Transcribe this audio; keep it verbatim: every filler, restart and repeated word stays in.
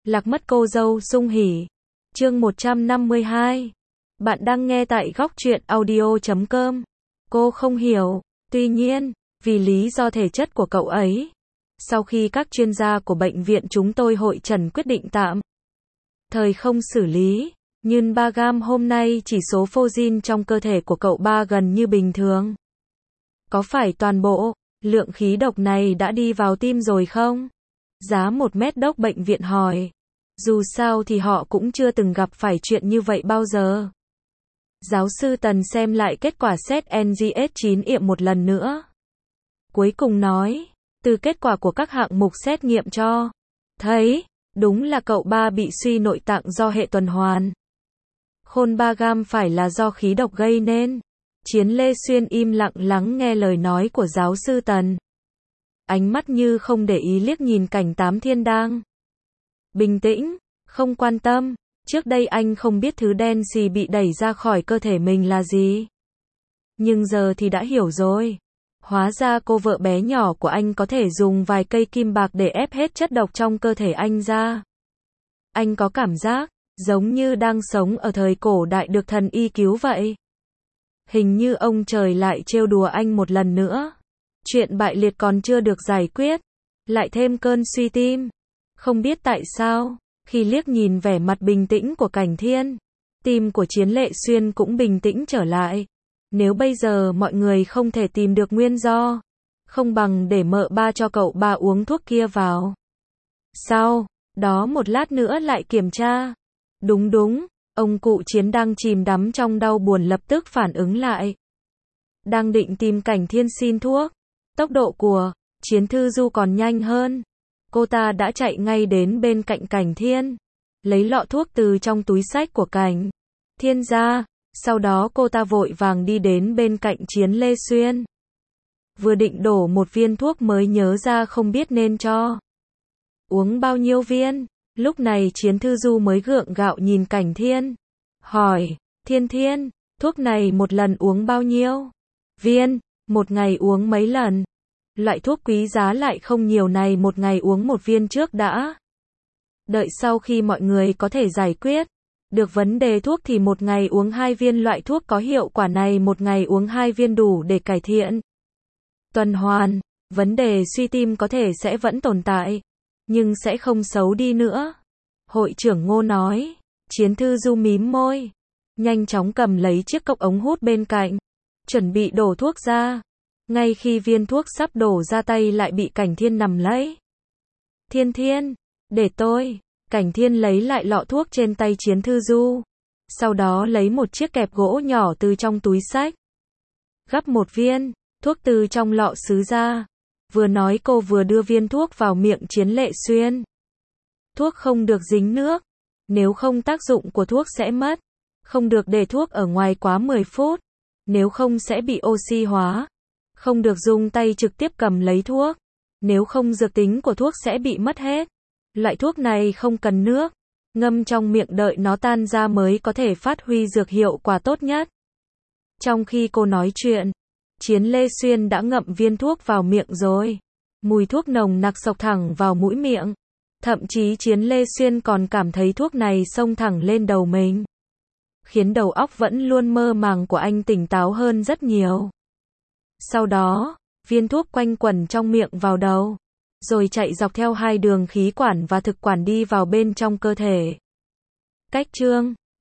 Lạc mất cô dâu sung hỉ. Chương một trăm năm mươi hai. Bạn đang nghe tại góc truyện audio chấm com. Cô không hiểu. Tuy nhiên, vì lý do thể chất của cậu ấy, sau khi các chuyên gia của bệnh viện chúng tôi hội trần quyết định tạm thời không xử lý, nhưng ba gam hôm nay chỉ số protein trong cơ thể của cậu ba gần như bình thường. Có phải toàn bộ lượng khí độc này đã đi vào tim rồi không? Giá một mét đốc bệnh viện hỏi. Dù sao thì họ cũng chưa từng gặp phải chuyện như vậy bao giờ. Giáo sư Tần xem lại kết quả xét en giê ét chín yểm một lần nữa. Cuối cùng nói, từ kết quả của các hạng mục xét nghiệm cho thấy, đúng là cậu ba bị suy nội tạng do hệ tuần hoàn. Khôn ba gam phải là do khí độc gây nên. Chiến Lê Xuyên im lặng lắng nghe lời nói của giáo sư Tần. Ánh mắt như không để ý liếc nhìn cảnh Tám Thiên đang bình tĩnh, không quan tâm. Trước đây anh không biết thứ đen xì bị đẩy ra khỏi cơ thể mình là gì. Nhưng giờ thì đã hiểu rồi. Hóa ra cô vợ bé nhỏ của anh có thể dùng vài cây kim bạc để ép hết chất độc trong cơ thể anh ra. Anh có cảm giác giống như đang sống ở thời cổ đại được thần y cứu vậy. Hình như ông trời lại trêu đùa anh một lần nữa. Chuyện bại liệt còn chưa được giải quyết, lại thêm cơn suy tim. Không biết tại sao, khi liếc nhìn vẻ mặt bình tĩnh của Cảnh Thiên, tim của Chiến Lệ Xuyên cũng bình tĩnh trở lại. Nếu bây giờ mọi người không thể tìm được nguyên do, không bằng để mợ ba cho cậu ba uống thuốc kia vào. Sau đó một lát nữa lại kiểm tra. Đúng đúng, ông cụ Chiến đang chìm đắm trong đau buồn lập tức phản ứng lại. Đang định tìm Cảnh Thiên xin thuốc. Tốc độ của Chiến Thư Du còn nhanh hơn. Cô ta đã chạy ngay đến bên cạnh Cảnh Thiên, lấy lọ thuốc từ trong túi xách của Cảnh Thiên ra. Sau đó cô ta vội vàng đi đến bên cạnh Chiến Lê Xuyên. Vừa định đổ một viên thuốc mới nhớ ra không biết nên cho uống bao nhiêu viên. Lúc này Chiến Thư Du mới gượng gạo nhìn Cảnh Thiên. Hỏi, Thiên Thiên, thuốc này một lần uống bao nhiêu viên? Một ngày uống mấy lần? Loại thuốc quý giá lại không nhiều này một ngày uống một viên trước đã. Đợi sau khi mọi người có thể giải quyết được vấn đề thuốc thì một ngày uống hai viên loại thuốc có hiệu quả này, một ngày uống hai viên đủ để cải thiện tuần hoàn. Vấn đề suy tim có thể sẽ vẫn tồn tại, nhưng sẽ không xấu đi nữa. Hội trưởng Ngô nói. Chiến Thư Du mím môi, nhanh chóng cầm lấy chiếc cốc ống hút bên cạnh, chuẩn bị đổ thuốc ra. Ngay khi viên thuốc sắp đổ ra tay lại bị Cảnh Thiên nắm lấy. Thiên Thiên, để tôi. Cảnh Thiên lấy lại lọ thuốc trên tay Chiến Thư Du. Sau đó lấy một chiếc kẹp gỗ nhỏ từ trong túi xách. Gắp một viên thuốc từ trong lọ sứ ra. Vừa nói cô vừa đưa viên thuốc vào miệng Chiến Lệ Xuyên. Thuốc không được dính nước, nếu không tác dụng của thuốc sẽ mất. Không được để thuốc ở ngoài quá mười phút, nếu không sẽ bị oxy hóa. Không được dùng tay trực tiếp cầm lấy thuốc, nếu không dược tính của thuốc sẽ bị mất hết. Loại thuốc này không cần nước, ngâm trong miệng đợi nó tan ra mới có thể phát huy dược hiệu quả tốt nhất. Trong khi cô nói chuyện, Chiến Lê Xuyên đã ngậm viên thuốc vào miệng rồi. Mùi thuốc nồng nặc xộc thẳng vào mũi miệng. Thậm chí Chiến Lê Xuyên còn cảm thấy thuốc này xông thẳng lên đầu mình, khiến đầu óc vẫn luôn mơ màng của anh tỉnh táo hơn rất nhiều. Sau đó, viên thuốc quanh quẩn trong miệng vào đầu, rồi chạy dọc theo hai đường khí quản và thực quản đi vào bên trong cơ thể. Cách chương